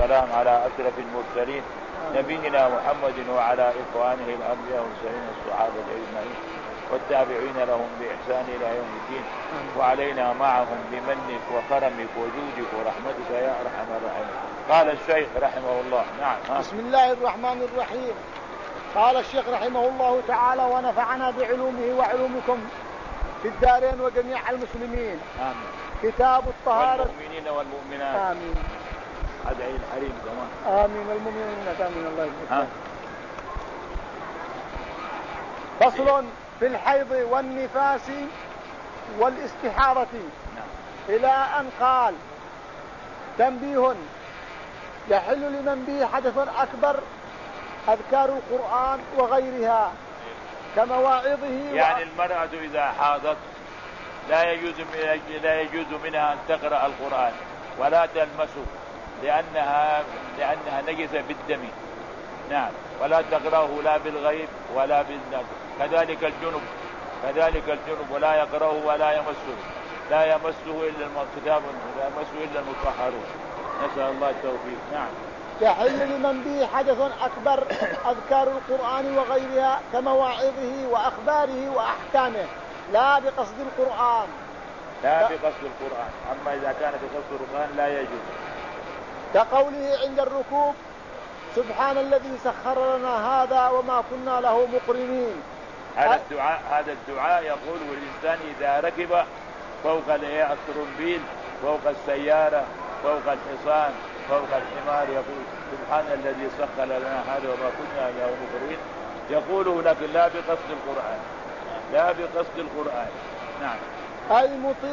والسلام على أشرف المرسلين نبينا محمد وعلى إخوانه الأنبياء والمرسلين الصحابة أجمعين والتابعين لهم بإحسان إلى يوم الدين وعلينا معهم بمنك وكرمك وجودك ورحمتك يا أرحم الراحمين. قال الشيخ رحمه الله. نعم. بسم الله الرحمن الرحيم. قال الشيخ رحمه الله تعالى: ونفعنا بعلومه وعلومكم في الدارين وجميع المسلمين. آمين. كتاب الطهارة والمؤمنين والمؤمنات. آمين. أدعي الحريم كمان. آمين. المؤمنين والمؤمنات. آمين. الله يجزاك. فصل في الحيض والنفاس والاستحاضة. إلى أن قال: تنبيه: يحل لمن به حدث أكبر أذكار القرآن وغيرها كمواعظه. يعني المرأة إذا حاضت لا يجوز منها أن تقرأ القرآن ولا تلمسه لأنها نجسة بالدم. نعم. ولا تقرأه لا بالغيب ولا بالنجم. كذلك الجنب ولا يقرأه ولا يمسه. لا يمسه إلا الكتاب، لا يمسه إلا المطهرون. نسأل الله التوفيق. نعم. يحل لمن به حدث أكبر أذكار القرآن وغيرها كمواعظه وأخباره وأحكامه لا بقصد القرآن. أما إذا كان بقصد القرآن لا يجوز. كقوله عند الركوب: سبحان الذي سخر لنا هذا وما كنا له مقرنين. هذا الدعاء يقول الإنسان إذا ركب فوق الطرمبيل، فوق السيارة، فوق الحصان، فوق الحمار، يقول سبحان الذي سخر لنا هذا وما كنا له مقرنين. يقوله لكن لا بقصد القرآن. نعم. أي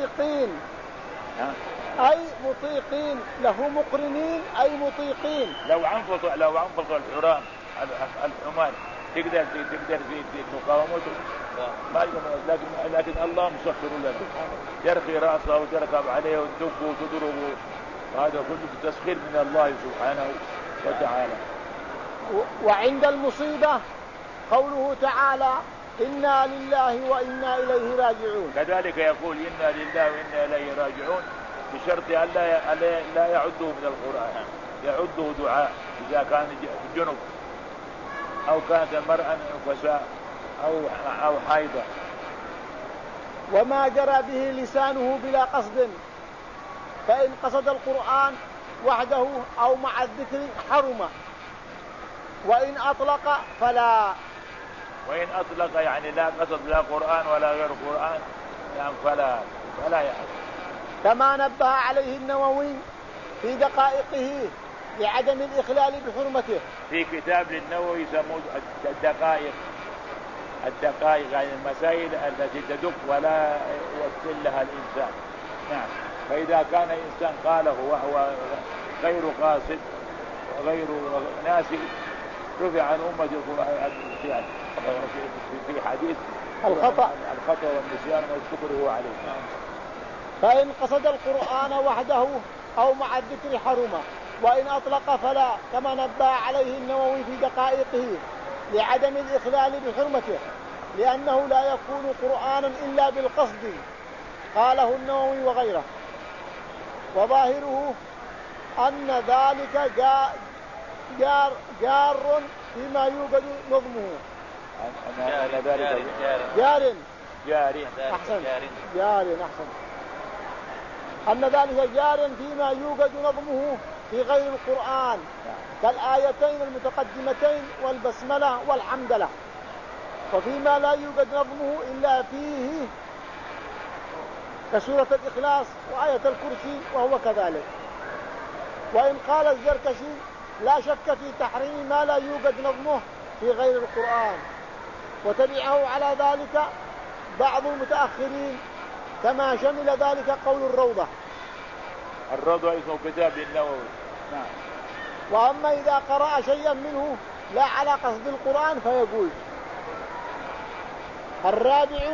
مطيقين له مقرنين، أي مطيقين. لو عنفط الحمار تقدر في مقاومته ما لكن الله مسخر لنا، يرخي رأسه وتركب عليه وتدق وتضربه، هذا كله تسخير من الله سبحانه وتعالى. وعند المصيبة قوله تعالى: إنا لله وإنا إليه راجعون. كذلك يقول إنا لله وإنا إليه راجعون بشرط أن لا يعده من القرآن، يعده دعاء إذا كان جنب أو كانت المرأة نفساء أو حيضة. وما جرى به لسانه بلا قصد، فإن قصد القرآن وحده أو مع الذكر حرم، وإن أطلق فلا. وإن أطلق يعني لا قصد لا قرآن ولا غير قرآن يعني فلا يحرم. كما نبه عليه النووي في دقائقه لعدم الإخلال بحرمته. في كتاب للنووي يسموه الدقائق يعني المسائل التي تدق ولا يوصل لها الإنسان. نعم. فإذا كان إنسان قاله وهو غير قاصد وغير ناسي رفع عن أمة القرآن في حديث الخطأ والنسيان والشكر هو عليه. فإن قصد القرآن وحده أو مع الذكر حرم، وإن أطلق فلا، كما نبه عليه النووي في دقائقه لعدم الإخلال بحرمته، لأنه لا يكون قرآنا إلا بالقصد، قاله النووي وغيره. وظاهره أن ذلك جار فيما يوجد نظمه. جار أحسن. أن ذلك جار فيما يوجد نظمه في غير القرآن كالآيتين المتقدمتين والبسملة والحمدلة، وفيما لا يوجد نظمه إلا فيه كسورة الإخلاص وآية الكرسي وهو كذلك. وإن قال الزركشي: لا شك في تحريم ما لا يوجد نظمه في غير القرآن، وتبعه على ذلك بعض المتأخرين، كما شمل ذلك قول الروضة اسمه كتاب للنووي. نعم. وأما إذا قرأ شيئا منه لا على قصد القرآن فيقول: الرابع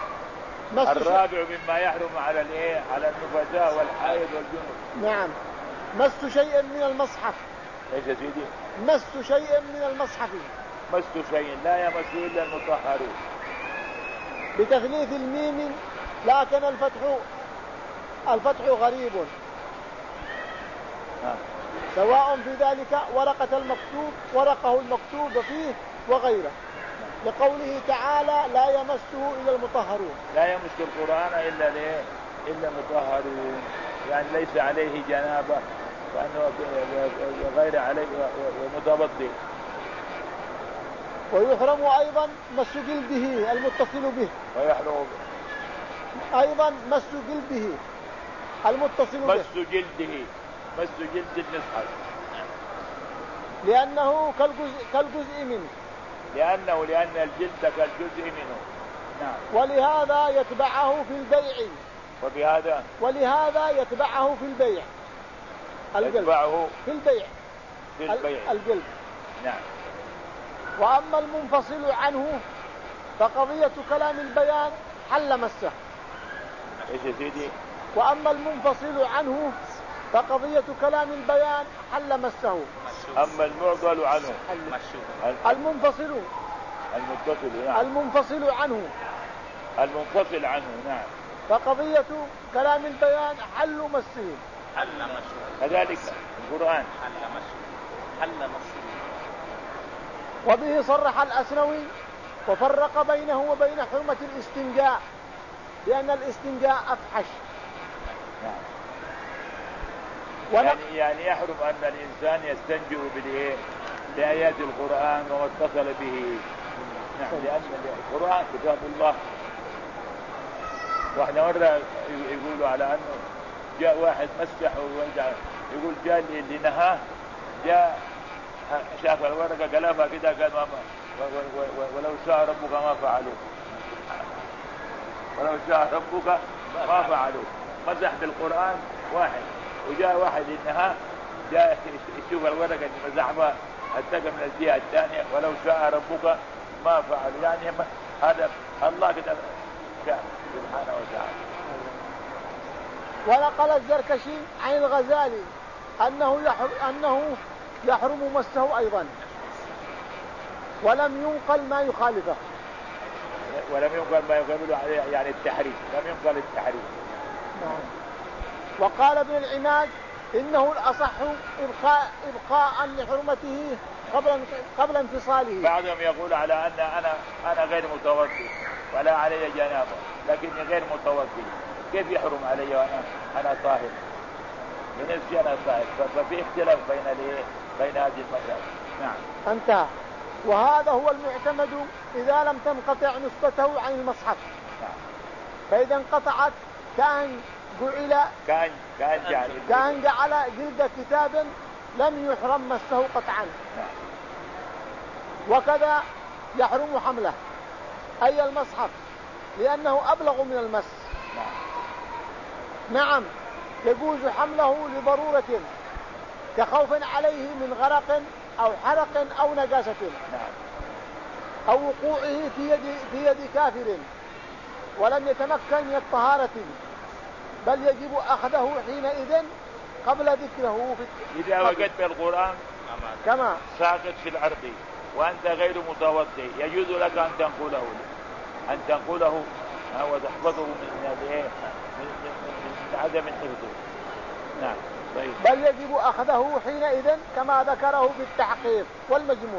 مما يحرم على النفساء والحائض والجنوب. نعم. مس شيء من المصحف. ايش يا سيدي؟ مس شيء من المصحف. مس شيء لا يمس إلا المطهرون. بتثليث الميم، لكن الفتح غريب. سواء في ذلك ورقه المكتوب فيه وغيره، لقوله تعالى لا يمسه إلا المطهرون. لا يمس القرآن إلا مطهرون، يعني ليس عليه جنابة وأنه غير عليه ومتوضئ. ويحرم أيضا مس جلده المتصل به، ويحرم أيضا مس جلده المتصل به، مس جلد المصحف، لأنه كالجزء منه، لأن الجلد كالجزء منه. نعم. ولهذا يتبعه في البيع، ولهذا يتبعه في البيع الجلد. نعم. وأما المنفصل عنه فقضية كلام البيان حل مسه. ايش يا سيدي؟ وأما المنفصل عنه فقضية كلام البيان حل مسه. أما المعضل عنه المنفصل عنه نعم، فقضية كلام البيان حل مسه. كذلك القرآن حل مسه. وبه صرح الأسنوي وفرق بينه وبين حرمة الاستنجاء، لأن الاستنجاء أفحش. يعني يحرم أن الإنسان يستنجئ بآيات القرآن وما اتصل به. نعم. لأن القرآن كتاب الله. واحنا مرة يقولوا على أنه جاء واحد مسح يقول جاء اللي نهاه، جاء شاف الورقة قلبها كده قال ولو شاء ربك ما فعلوا. مسح بالقرآن واحد، وجاء واحد إنها جاء يشوف الورقة اللي مزحها التقى من الجهة الثانية ولو شاء ربك ما فعل. يعني هذا الله كده سبحانه وتعالى. ونقل الزركشي عن الغزالي أنه يحرم مسه أيضا، ولم ينقل ما يخالفه. يعني التحريم، لم ينقل التحريم. وقال ابن العماد إنه الأصح إبقاء لحرمته قبل انفصاله. بعضهم يقول على أن أنا غير متوضئ ولا علي جنابة، لكني غير متوضئ، كيف يحرم علي وأنا طاهر؟ بنفسي أنا طاهر. ففي اختلاف بين هذه المذاهب. نعم. انتهى. وهذا هو المعتمد إذا لم تنقطع نسبته عن المصحف. نعم. فإذا انقطعت كان جعل جلد كتاب لم يحرم مسه قطعا. نعم. وكذا يحرم حمله أي المصحف، لأنه أبلغ من المس. نعم. يجوز حمله لضرورة كخوف عليه من غرق أو حرق أو نجاسة، أو وقوعه في يد كافر ولم يتمكن من الطهارة، بل يجب أخذه حينئذ قبل ذكره إذا وجدت القرآن كما ساقط في الأرض وأنت غير متوضئ يجوز لك أن تنقله وتحفظه من عدم الحفظ. نعم. طيب. بل يجب أخذه حينئذ كما ذكره بالتحقيق والمجموع.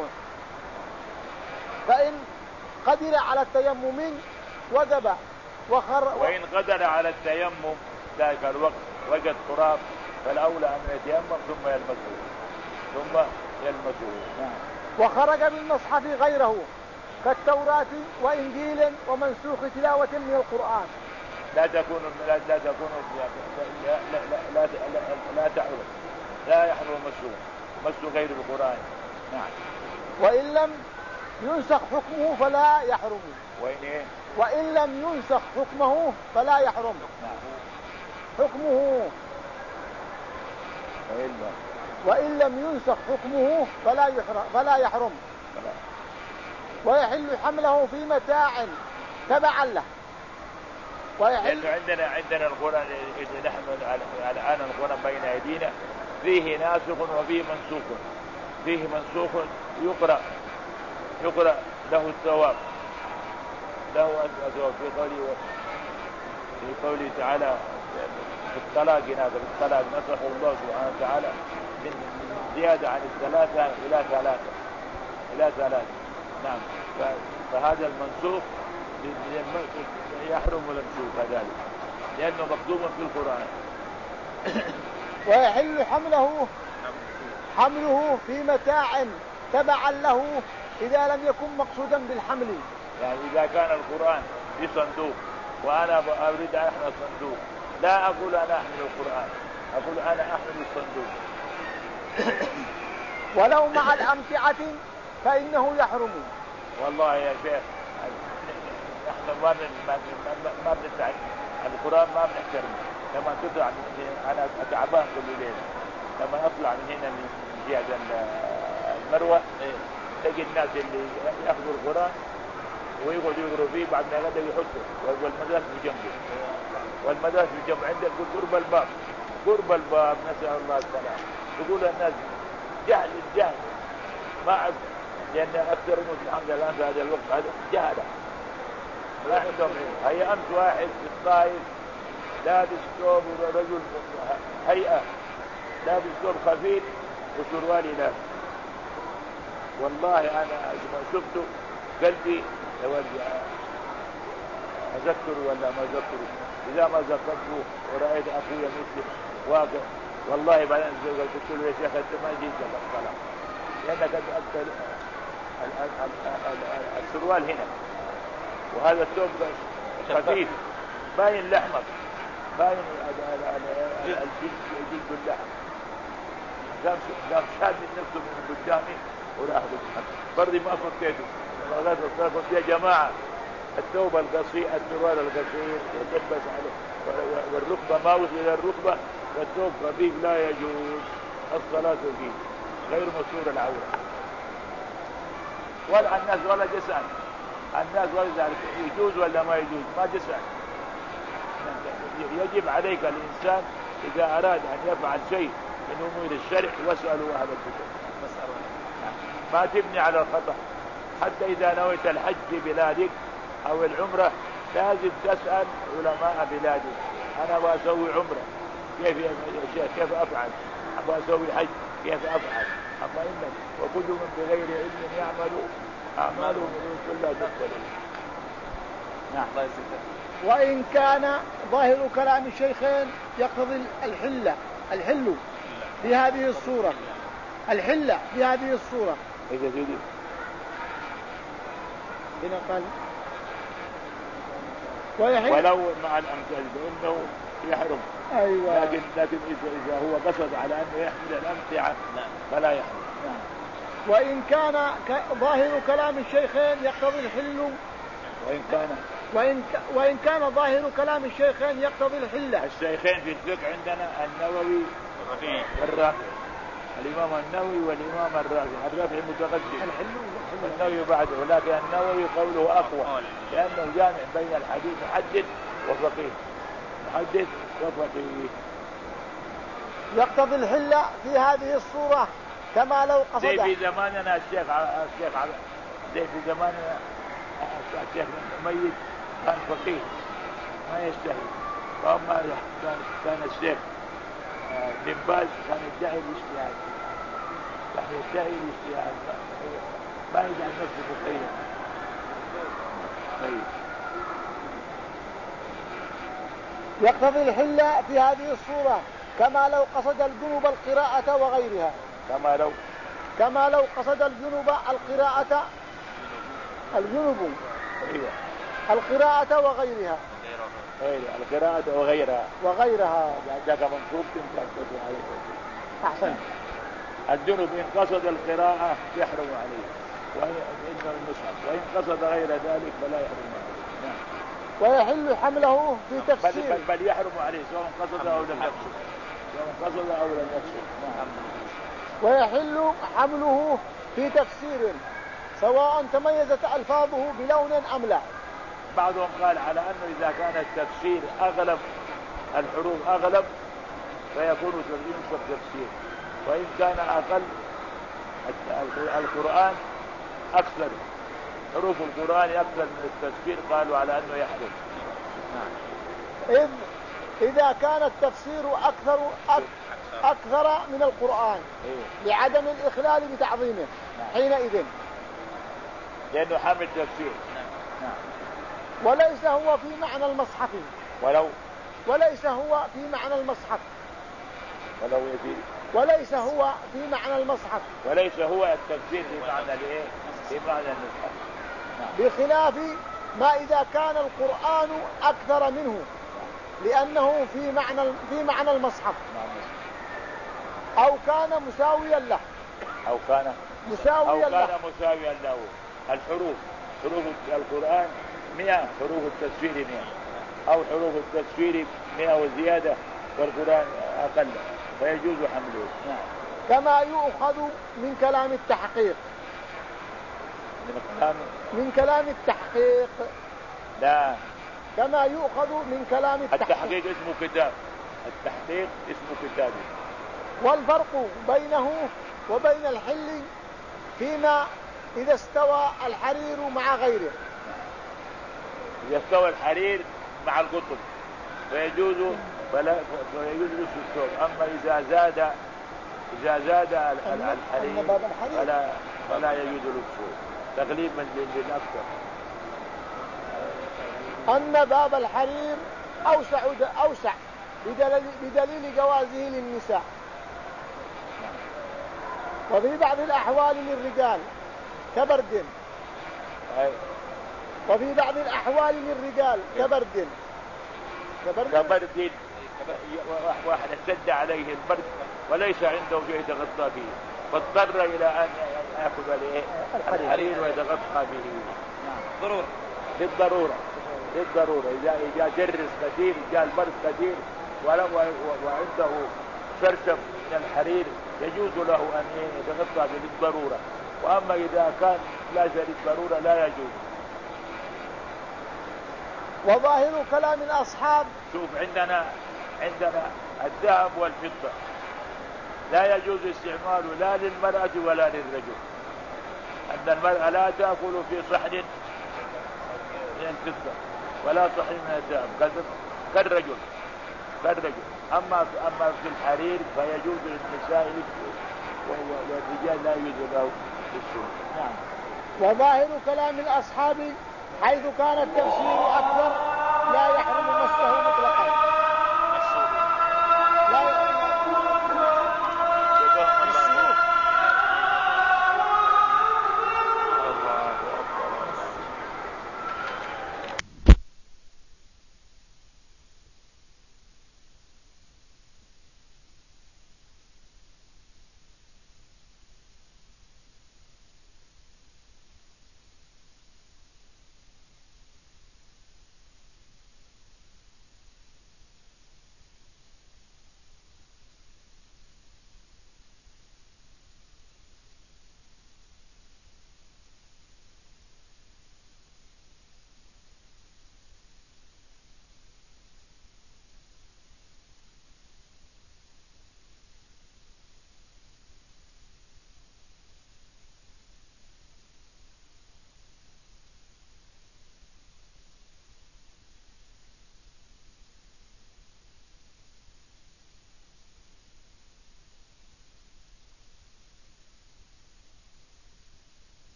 فإن قدر على التيمم وجب وإن قدر على التيمم ذلك الوقت وجد تراب فالأولى أن يتيمم ثم يلمسه. نعم. وخرج بالمصحف غيره كالتوراة وإنجيل ومنسوخ تلاوة من القرآن لا يحرم مسه غير القرآن. نعم. وإن لم ينسخ حكمه فلا يحرم. وإن لم ينسخ حكمه فلا يحرم. نعم. حكمه وإن لم ينسخ حكمه فلا يحرم. ويحل حمله في متاع تبعا له. عندنا القرآن نحن الآن القرآن بين أيدينا فيه ناسخ وفيه منسوخ. فيه منسوخ يقرأ له الثواب في قوله تعالى في الطلاق نسخ الله سبحانه وتعالى من زيادة عن الثلاثة إلى ثلاثة. نعم. فهذا المنسوخ يحرم المنسوخ كذلك لأنه مكتوب في القرآن. ويحل حمله في متاع تبعا له إذا لم يكن مقصودا بالحمل. يعني إذا كان القرآن في صندوق وأنا أريد أن أحمل الصندوق لا أقول أنا أحمل القرآن، أقول أنا أحمل الصندوق. ولو مع الأمتعة فإنه يحرم. والله يا شيخ نحن ما بنتعب القرآن، ما بنحترمه. لما تطلع من أنا تعبان كل ليلة، لما أطلع من هنا من جهة المروة تجي الناس اللي يأخذوا القرآن ويقعدوا يقروا فيه بعد ما غدا يحطوا، والمدرسة بجنبه، والمدرسة بجنب عندك قرب الباب نسأل الله السلام. يقول الناس جهل ما عد، لأن أكثر المسلمين الحمد لله في هذا الوقت هذا جهلة لا عندهم علم. هي أمس واحد في الطائف لابس ثوب رجل هيئة لابس ثوب خفيف وسروالي لابس، والله أنا شفته قلبي يولي أذكر ولا ما أذكر. إذا ما ذكرته ورأيت أخويا مسلم واقع والله بعدين قلت له يا شيخ أنت ما جيت لك الصلاة لأنك السروال هنا وهذا الثوب خفيف باين لحمك، باين الجلد اللحم. قام شاد من نفسه من قدامي وراح برضي ما فكيته. قلت يا جماعة الثوب القصير السروال القصير يلبس عليه والركبة ما وصل إلى الركبة والثوب خفيف لا يجوز الصلاة فيه غير مستور العورة. ولا الناس ولا تسأل الناس ولا تسأل يجوز ولا ما يجوز، ما تسأل. يجب عليك الإنسان إذا أراد أن يفعل شيء من أمور الشرع واسألوا أهل الكتب، ما تبني على الخطأ. حتى إذا نويت الحج في بلادك أو العمرة لازم تسأل علماء بلادك. أنا بأسوي عمرة كيف أفعل، بأسوي حج كيف أفعل. أما إنك وكل من بغير علم يعمل أعماله كلها تقبل. نعم. وإن كان ظاهر كلام الشيخين يقتضي الحل بهذه الصورة. الحلة بهذه الصورة إذا سيدي هنا قال ولو مع الأمثال فإنه يحرم. أيوة. لكن إذا هو قصد على أنه يحمل الأمتعة فلا يحرم. نعم. وإن كان ظاهر كلام الشيخين يقتضي الحل وإن كان ظاهر كلام الشيخين يقتضي الحلة. الشيخين في الفقه عندنا النووي والرافعي، الإمام النووي والإمام الرافعي متقدم، النووي بعده، ولكن النووي قوله أقوى لأنه جامع بين الحديث محدث وفقيه. يقتضي الحلة في هذه الصورة كما لو قصد. زي في زماننا الشيخ زي في زماننا الشيخ ميت كان فقيه ما يجتهد، فأما كان الشيخ بن باز كان يدعي الاجتهاد، ما يجعل نفسه فقيه. يقتضي الحلة في هذه الصورة كما لو قصد الجنوب القراءة وغيرها. كما لو قصد الجنوب القراءة القراءة وغيرها. وغيرها ذاك منصوب تنكسر عليه. أحسن. الجنوب إن قصد القراءة يحرم عليه وإن المصحف، وإن قصد غير ذلك فلا يحرم عليه. نعم. ويحل حمله في تفسير بل يحرم عليه سواء قصد أو لم يقصد. نعم. ويحل حمله في تفسير سواء تميزت ألفاظه بلون أم لا. بعضهم قال على أنه إذا كان التفسير أغلب الحروف أغلب فيكون ينسب تفسير، وإن كان أقل القرآن أكثر حروف القرآن أكثر من التفسير قالوا على أنه يحرم. إذا كان التفسير أكثر من القرآن لعدم الإخلال بتعظيمه حينئذ، لأنه حامل تفسير. وليس هو في معنى المصحف، وليس هو في معنى المصحف، وليس هو في معنى المصحف، وليس هو التفسير في معنى الايه؟ في معنى المصحف. بخلاف ما إذا كان القرآن أكثر منه لأنه في معنى المصحف، أو كان مساويا له، أو كان مساويا له. الحروف، حروف القرآن 100، حروف التفسير 100، أو حروف التفسير 100 وزيادة والقرآن أقل، فيجوز حمله. كما يؤخذ من كلام التحقيق. من كلام التحقيق. لا، كما يؤخذ من كلام التحقيق اسمه كتاب. التحقيق اسمه كتاب. والفرق بينه وبين الحل فيما إذا استوى الحرير مع غيره. إذا استوى الحرير مع القطن فيجوز الثوب. أما إذا زاد الحرير فلا يجوز الثوب تغليبا للأكثر. أن باب الحرير أوسع بدليل جوازه للنساء، وفي بعض الأحوال للرجال كبرد، وفي بعض الأحوال للرجال كبرد. واحد اشتد عليه البرد وليس عنده شيء يتغطى به، فاضطر إلى أن يأخذ الحرير ويتغطى به للضرورة. إذا درس كثير، جاء البرد كثير وعنده شرشف من الحرير يجوز له أن يتغطى به للضرورة. وأما إذا كان ليس للضرورة لا يجوز. وظاهر كلام الأصحاب، شوف عندنا الذهب والفضة لا يجوز استعماله لا للمرأة ولا للرجل. أن المرأة لا تأكل في صحن من الفضة ولا صحن من الذهب كالرجل. أما في الحرير فيجوز للنساء والرجال لا يجوز له السوق. وظاهر كلام الأصحاب حيث كان التفسير أكثر لا يحرم مسه مطلقا.